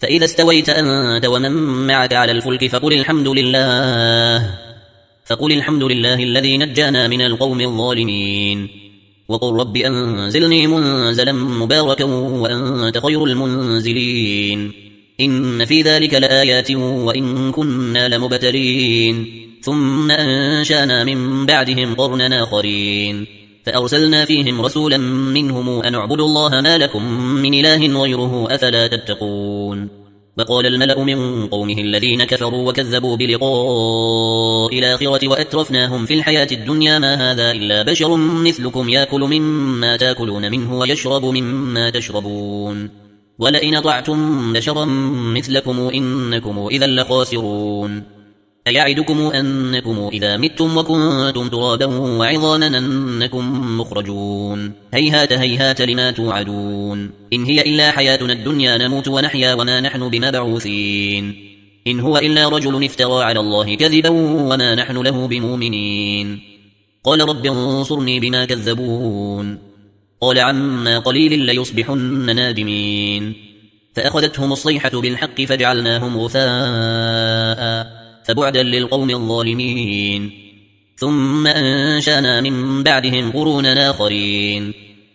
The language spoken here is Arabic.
فإذا استويت أنت ومن معك على الفلك فقل الحمد لله الذي نجانا من القوم الظالمين وقل رب أنزلني منزلا مباركا وأنت خير المنزلين إن في ذلك لآيات وإن كنا لمبتلين ثم أنشانا من بعدهم قرنا آخرين فأرسلنا فيهم رسولا منهم أن اعبدوا الله ما لكم من إله غيره أفلا تتقون وقال الملأ من قومه الذين كفروا وكذبوا بلقاء الآخرة وأترفناهم في الحياة الدنيا ما هذا إلا بشر مثلكم يأكل مما تأكلون منه ويشرب مما تشربون ولئن أطعتم بشرا مثلكم إنكم إذا لخاسرون أيعدكم أنكم إذا متم وكنتم ترابا وعظاما أنكم مخرجون هيهات هيهات لما توعدون إن هي إلا حياتنا الدنيا نموت ونحيا وما نحن بمبعوثين إن هو إلا رجل افترى على الله كذبا وما نحن له بمؤمنين قال رب انصرني بما كذبون قال عما قليل ليصبحن نادمين فأخذتهم الصيحة بالحق فجعلناهم غثاء فبعدا للقوم الظالمين ثم أنشأنا من بعدهم قرونا آخرين